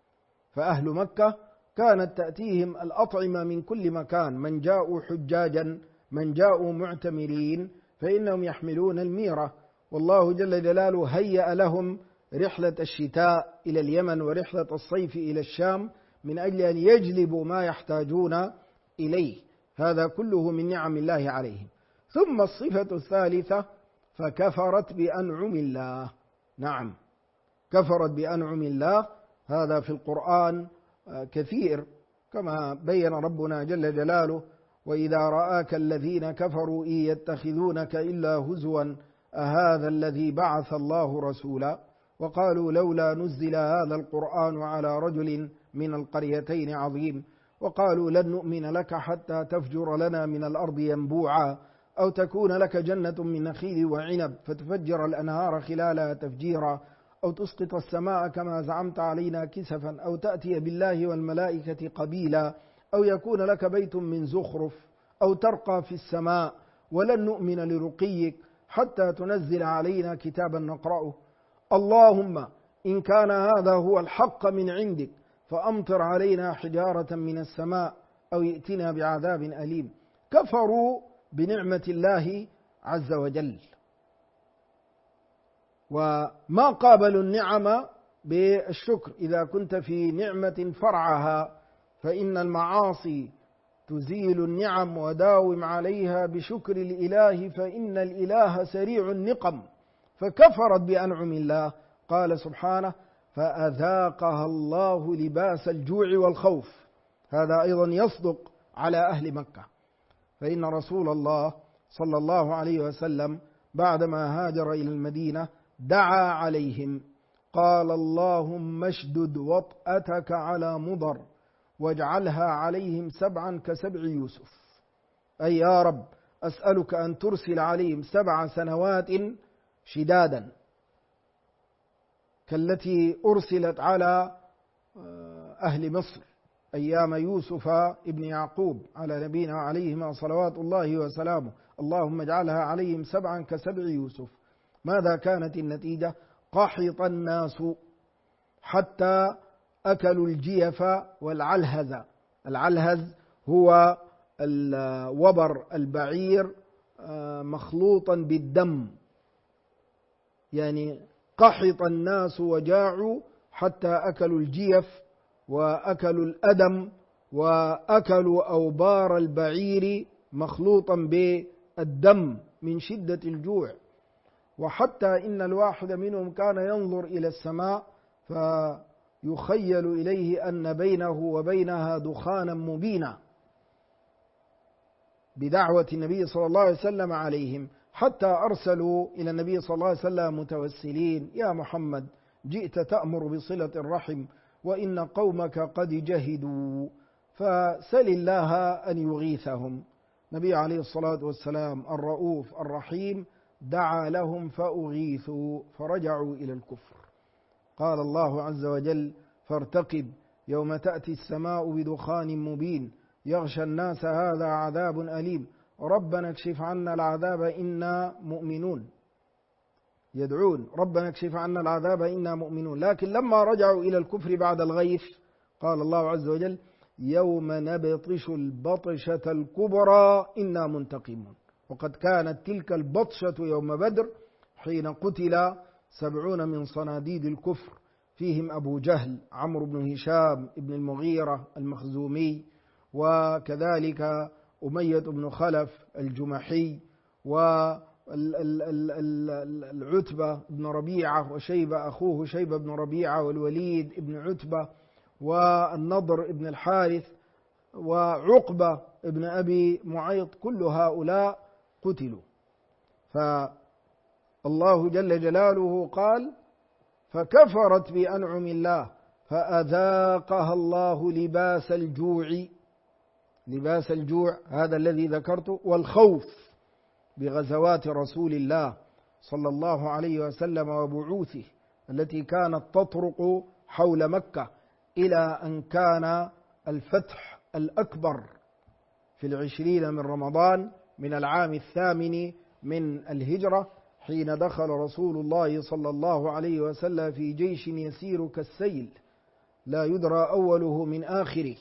فأهل مكة كانت تأتيهم الأطعمة من كل مكان، من جاءوا حجاجا، من جاءوا معتمرين، فإنهم يحملون الميرة، والله جل جلاله هيأ لهم رحلة الشتاء إلى اليمن ورحلة الصيف إلى الشام من أجل أن يجلبوا ما يحتاجون إليه، هذا كله من نعم الله عليهم. ثم الصفة الثالثة فكفرت بأنعم الله. نعم، كفرت بأنعم الله، هذا في القرآن كثير، كما بين ربنا جل جلاله وإذا رآك الذين كفروا إن يتخذونك إلا هزوا أهذا الذي بعث الله رسولا، وقالوا لولا نزل هذا القرآن على رجل من القريتين عظيم، وقالوا لن نؤمن لك حتى تفجر لنا من الأرض ينبوعا، أو تكون لك جنة من نخيل وعنب فتفجر الأنهار خلالها تفجيرا، أو تسقط السماء كما زعمت علينا كسفا، أو تأتي بالله والملائكة قبيلا، أو يكون لك بيت من زخرف، أو ترقى في السماء، ولن نؤمن لرقيك حتى تنزل علينا كتابا نقرأه، اللهم إن كان هذا هو الحق من عندك فأمطر علينا حجارة من السماء أو ائتنا بعذاب أليم. كفروا بنعمة الله عز وجل، وما قابلوا النعم بالشكر. إذا كنت في نعمة فرعها فإن المعاصي تزيل النعم، وداوم عليها بشكر الإله فإن الإله سريع النقم. فكفرت بأنعم الله، قال سبحانه فأذاقها الله لباس الجوع والخوف. هذا أيضا يصدق على أهل مكة، فإن رسول الله صلى الله عليه وسلم بعدما هاجر إلى المدينة دعا عليهم قال اللهم اشدد وطأتك على مضر واجعلها عليهم سبعا كسبع يوسف، أي يا رب أسألك أن ترسل عليهم 7 سنوات شدادا كالتي أرسلت على أهل مصر أيام يوسف ابن يعقوب على نبينا عليهما صلوات الله وسلامه، اللهم اجعلها عليهم 7 كسبع يوسف. ماذا كانت النتيجة؟ قحط الناس حتى أكلوا الجيف والعلهز. العلهز هو وبر البعير مخلوطا بالدم، يعني قحط الناس وجاعوا حتى أكلوا الجيف وأكلوا الأدم وأكلوا أوبار البعير مخلوطا بالدم من شدة الجوع. وحتى إن الواحد منهم كان ينظر إلى السماء فيخيل إليه أن بينه وبينها دخانا مبينا بدعوة النبي صلى الله عليه وسلم عليهم، حتى أرسلوا إلى النبي صلى الله عليه وسلم متوسلين: يا محمد جئت تأمر بصلة الرحم وإن قومك قد جهدوا، فسل الله أن يغيثهم. النبي عليه الصلاة والسلام الرؤوف الرحيم دعا لهم فأغيثوا فرجعوا إلى الكفر. قال الله عز وجل: فارتقب يوم تأتي السماء بدخان مبين يغشى الناس هذا عذاب أليم ربنا اكشف عنا العذاب إنا مؤمنون. يدعون ربنا اكشف عنا العذاب إنا مؤمنون، لكن لما رجعوا إلى الكفر بعد الغيث قال الله عز وجل: يوم نبطش البطشة الكبرى إنا منتقمون. وقد كانت تلك البطشة يوم بدر حين قتل 70 من صناديد الكفر، فيهم أبو جهل عمرو بن هشام ابن المغيرة المخزومي، وكذلك أمية بن خلف الجمحي، والعتبة بن ربيعة، وشيبة أخوه شيبة بن ربيعة، والوليد بن عتبة، والنضر بن الحارث، وعقبة بن أبي معيط. كل هؤلاء قتلوا. فالله جل جلاله قال: فكفرت بأنعم الله فأذاقها الله لباس الجوع هذا الذي ذكرته والخوف بغزوات رسول الله صلى الله عليه وسلم وبعوثه التي كانت تطرق حول مكة، إلى أن كان الفتح الأكبر في 20 من رمضان من العام 8 من الهجرة، حين دخل رسول الله صلى الله عليه وسلم في جيش يسير كالسيل لا يدرى أوله من آخره،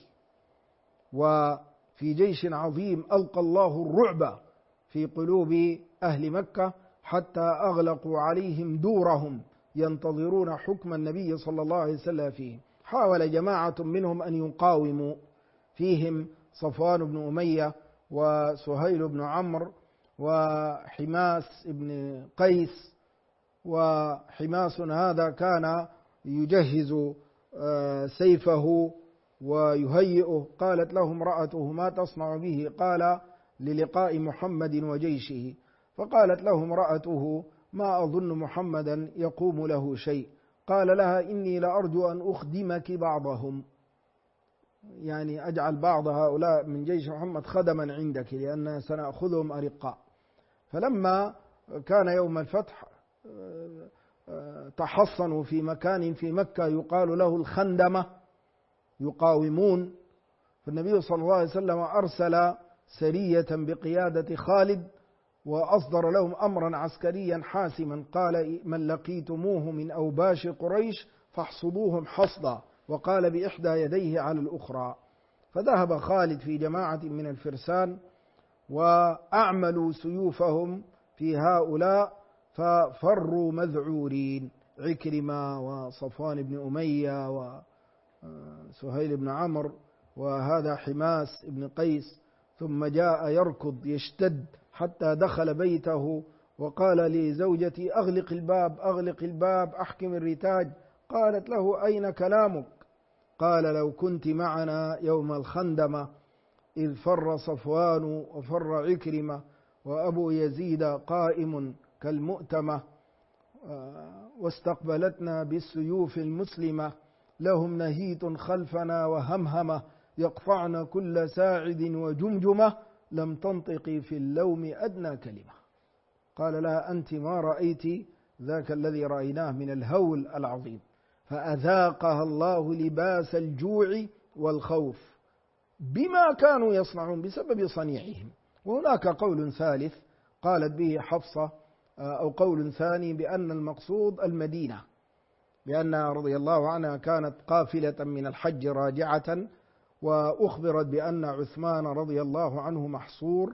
وفي جيش عظيم ألقى الله الرعب في قلوب أهل مكة حتى أغلقوا عليهم دورهم ينتظرون حكم النبي صلى الله عليه وسلم فيهم. حاول جماعة منهم أن يقاوموا، فيهم صفوان بن أمية وسهيل بن عمرو وحماس بن قيس. وحماس هذا كان يجهز سيفه ويهيئه. قالت له امرأته: ما تصنع به؟ قال: للقاء محمد وجيشه. فقالت له امرأته: ما أظن محمدا يقوم له شيء. قال لها: إني لأرجو أن أخدمك بعضهم، يعني أجعل بعض هؤلاء من جيش محمد خدما عندك، لأن سنأخذهم أرقاء. فلما كان يوم الفتح تحصنوا في مكان في مكة يقال له الخندمة يقاومون. فالنبي صلى الله عليه وسلم أرسل سرية بقيادة خالد وأصدر لهم أمرا عسكريا حاسما، قال: من لقيتموه من أوباش قريش فاحصدوهم حصدا، وقال بإحدى يديه على الأخرى. فذهب خالد في جماعة من الفرسان وأعملوا سيوفهم في هؤلاء ففروا مذعورين، عكرمة وصفوان بن أمية وسهيل بن عمرو وهذا حماس بن قيس. ثم جاء يركض يشتد حتى دخل بيته وقال لزوجتي: أغلق الباب أغلق الباب أحكم الرتاج. قالت له: أين كلامك؟ قال: لو كنت معنا يوم الخندمة إذ فر صفوان وفر عكرمة وأبو يزيد قائم كالمؤتمة واستقبلتنا بالسيوف المسلمة، لهم نهيت خلفنا وهمهمة يقطعن كل ساعد وجمجمة، لم تنطقي في اللوم أدنى كلمة. قال لها: أنت ما رأيت ذاك الذي رأيناه من الهول العظيم. فأذاقها الله لباس الجوع والخوف بما كانوا يصنعون بسبب صنيعهم. وهناك قول ثالث قالت به حفصة، أو قول ثاني بأن المقصود المدينة، لأنها رضي الله عنها كانت قافلة من الحج راجعة، وأخبرت بأن عثمان رضي الله عنه محصور،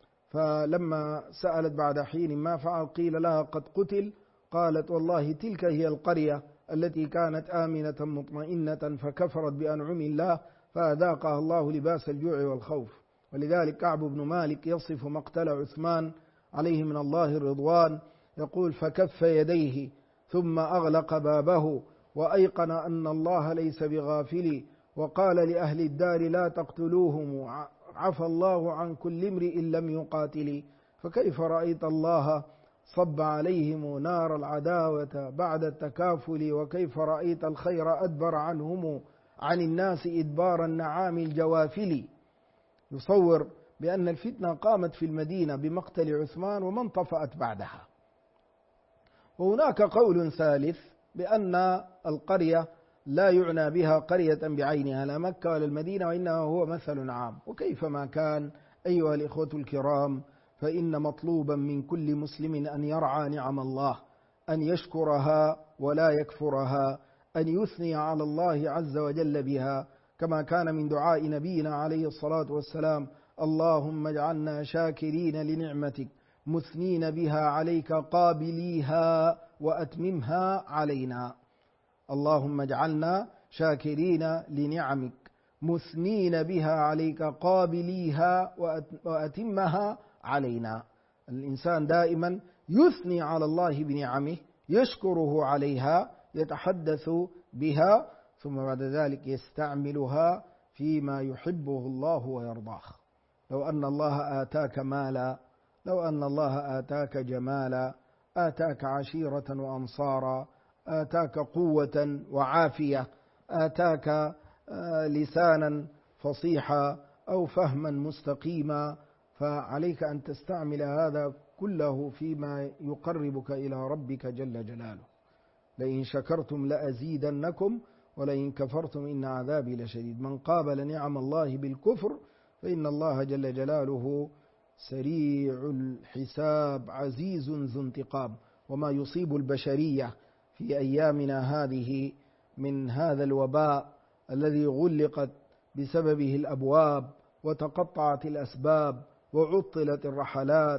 فلما سألت بعد حين ما فعل قيل لها قد قتل، قالت والله تلك هي القرية التي كانت آمنة مطمئنة فكفرت بأنعم الله فأذاقها الله لباس الجوع والخوف. ولذلك كعب بن مالك يصف مقتل عثمان عليه من الله الرضوان، يقول فكف يديه ثم أغلق بابه وأيقن أن الله ليس بغافل، وقال لأهل الدار لا تقتلوهم عفى الله عن كل امرئ لم يقاتل، فكيف رأيت الله صب عليهم نار العداوة بعد التكافل، وكيف رأيت الخير أدبر عنهم عن الناس إدبار النعام الجوافل. يصور بأن الفتنة قامت في المدينة بمقتل عثمان ومن طفأت بعدها. وهناك قول ثالث بأن القرية لا يعنى بها قرية بعينها لا مكة ولا المدينة، وإنما هو مثل عام. وكيفما كان أيها الإخوة الكرام، فإن مطلوبا من كل مسلم أن يرعى نعم الله، أن يشكرها ولا يكفرها، أن يثني على الله عز وجل بها، كما كان من دعاء نبينا عليه الصلاة والسلام اللهم اجعلنا شاكرين لنعمتك مثنين بها عليك قابليها وأتممها علينا. اللهم اجعلنا شاكرين لنعمك مثنين بها عليك قابليها وأتمها علينا. الإنسان دائما يثني على الله بنعمه، يشكره عليها، يتحدث بها، ثم بعد ذلك يستعملها فيما يحبه الله ويرضاه. لو أن الله آتاك مالا، لو أن الله آتاك جمالا، آتاك عشيرة وأنصارا، آتاك قوة وعافية، آتاك لسانا فصيحا أو فهما مستقيما، فعليك أن تستعمل هذا كله فيما يقربك إلى ربك جل جلاله. لئن شكرتم لأزيدنكم ولئن كفرتم إن عذابي لشديد. من قابل نعم الله بالكفر فإن الله جل جلاله سريع الحساب عزيز ذو انتقام. وما يصيب البشرية في أيامنا هذه من هذا الوباء الذي غلقت بسببه الأبواب وتقطعت الأسباب وعطلت الرحلات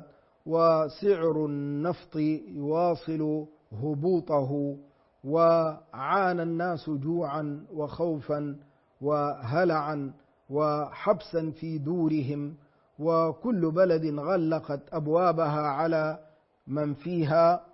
وسعر النفط يواصل هبوطه وعانى الناس جوعا وخوفا وهلعا وحبسا في دورهم، وكل بلد غلقت أبوابها على من فيها،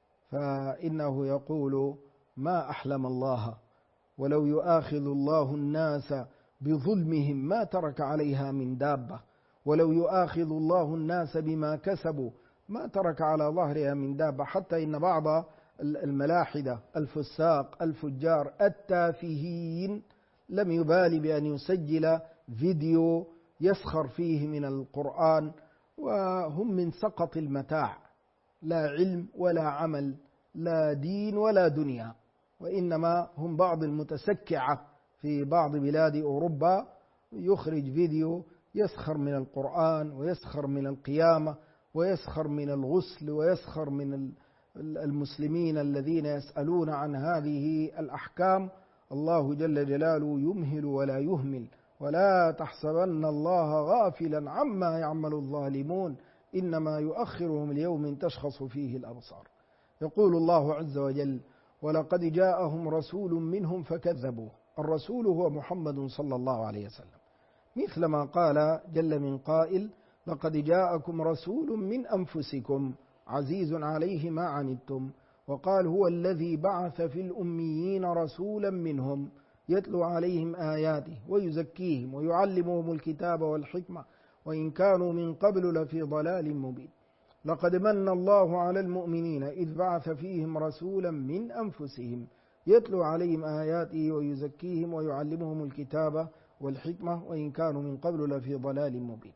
فإنه يقول ما أحلم الله ولو يؤاخذ الله الناس بظلمهم ما ترك عليها من دابة، ولو يؤاخذ الله الناس بما كسبوا ما ترك على ظهرها من دابة. حتى إن بعض الملاحدة الفساق الفجار التافهين لم يبالي بأن يسجل فيديو يسخر فيه من القرآن، وهم من سقط المتاع، لا علم ولا عمل، لا دين ولا دنيا، وإنما هم بعض المتسكعة في بعض بلاد أوروبا يخرج فيديو يسخر من القرآن ويسخر من القيامة ويسخر من الغسل ويسخر من المسلمين الذين يسألون عن هذه الأحكام. الله جل جلاله يمهل ولا يهمل، ولا تحسبن الله غافلا عما يعمل الظالمون إنما يؤخرهم ليوم تشخص فيه الأبصار. يقول الله عز وجل ولقد جاءهم رسول منهم فكذبوه. الرسول هو محمد صلى الله عليه وسلم، مثلما قال جل من قائل لقد جاءكم رسول من أنفسكم عزيز عليه ما عنتم، وقال هو الذي بعث في الأميين رسولا منهم يتلو عليهم آياته ويزكيهم ويعلمهم الكتاب والحكمة وإن كانوا من قبل لفي ضلال مبين. لقد من الله على المؤمنين إذ بعث فيهم رسولا من أنفسهم يتلو عليهم آياته ويزكيهم ويعلمهم الكتاب والحكمة وإن كانوا من قبل لفي ضلال مبين.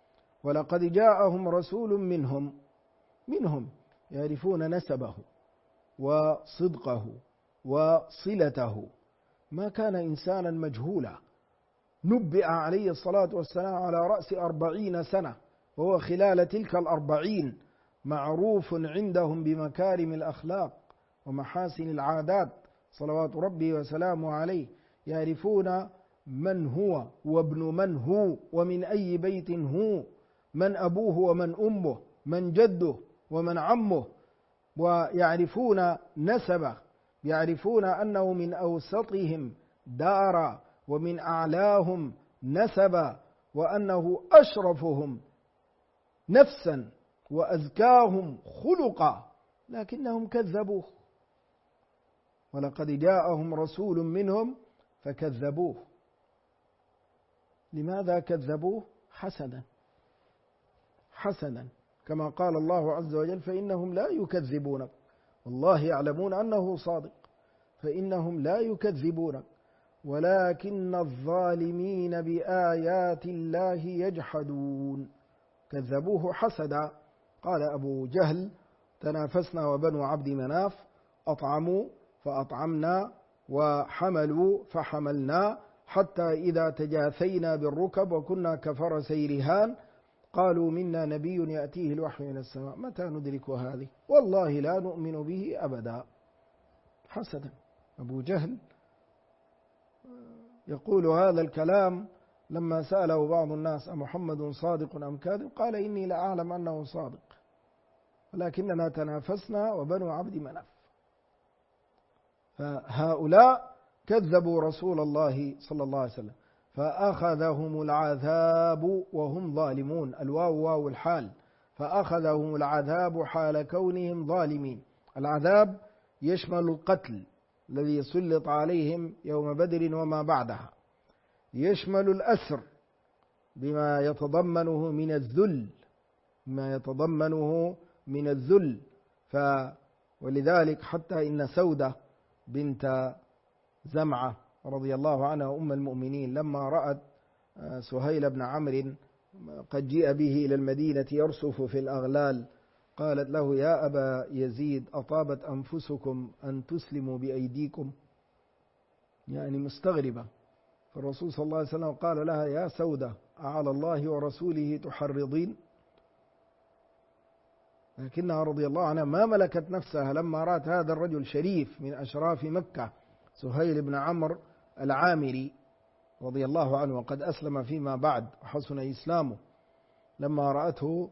ولقد جاءهم رسول منهم يعرفون نسبه وصدقه وصلته، ما كان إنسانا مجهولا، نبئ عليه الصلاة والسلام على رأس 40 سنة، وهو خلال تلك 40 معروف عندهم بمكارم الأخلاق ومحاسن العادات صلوات ربي وسلامه عليه، يعرفون من هو وابن من هو ومن أي بيت هو، من أبوه ومن أمه، من جده ومن عمه، ويعرفون نسبه، يعرفون أنه من أوسطهم دارا ومن أعلاهم نسبا، وأنه أشرفهم نفسا وأزكاهم خلقا، لكنهم كذبوه، ولقد جاءهم رسول منهم فكذبوه. لماذا كذبوه؟ حسنا كما قال الله عز وجل: فإنهم لا يكذبونك، والله يعلمون أنه صادق، فإنهم لا يكذبونك ولكن الظالمين بآيات الله يجحدون. كذبوه حسدا. قال أبو جهل: تنافسنا وبنو عبد مناف، أطعموا فأطعمنا وحملوا فحملنا، حتى إذا تجاثينا بالركب وكنا كفرسي رهان قالوا منا نبي يأتيه الوحي من السماء متى ندرك هذه والله لا نؤمن به أبدا. حسدا. أبو جهل يقول هذا الكلام لما سأله بعض الناس: أمحمد صادق أم كاذب؟ قال: إني لأعلم أنه صادق، ولكننا تنافسنا وبنو عبد مناف. فهؤلاء كذبوا رسول الله صلى الله عليه وسلم فأخذهم العذاب وهم ظالمون. الواو واو الحال، فأخذهم العذاب حال كونهم ظالمين. العذاب يشمل القتل الذي سلط عليهم يوم بدر وما بعدها، يشمل الأسر بما يتضمنه من الذل، ولذلك حتى إن سودة بنت زمعة رضي الله عنها أم المؤمنين لما رأت سهيل بن عمرو قد جيء به إلى المدينة يرصف في الأغلال قالت له: يا أبا يزيد، أطابت أنفسكم أن تسلموا بأيديكم؟ يعني مستغربة. فالرسول صلى الله عليه وسلم قال لها: يا سودة، أعلى الله ورسوله تحرضين؟ لكنها رضي الله عنها ما ملكت نفسها لما رأت هذا الرجل شريف من أشراف مكة، سهيل بن عمرو العامري رضي الله عنه، وقد أسلم فيما بعد وحسن إسلامه، لما رأته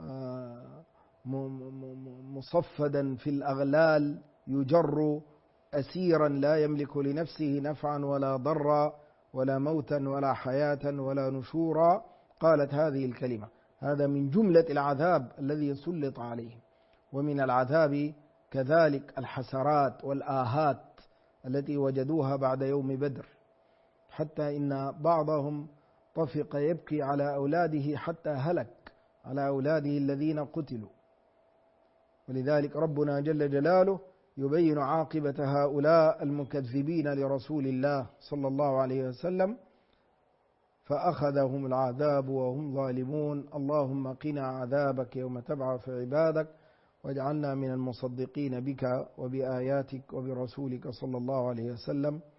مصفدا في الأغلال يجر أسيرا لا يملك لنفسه نفعا ولا ضرا ولا موتا ولا حياة ولا نشورا، قالت هذه الكلمة. هذا من جملة العذاب الذي سلط عليه. ومن العذاب كذلك الحسرات والآهات التي وجدوها بعد يوم بدر، حتى إن بعضهم طفق يبكي على أولاده حتى هلك، على أولاده الذين قتلوا. ولذلك ربنا جل جلاله يبين عاقبة هؤلاء المكذبين لرسول الله صلى الله عليه وسلم: فأخذهم العذاب وهم ظالمون. اللهم قنا عذابك يوم تبعث عبادك، واجعلنا من المصدقين بك وبآياتك وبرسولك صلى الله عليه وسلم.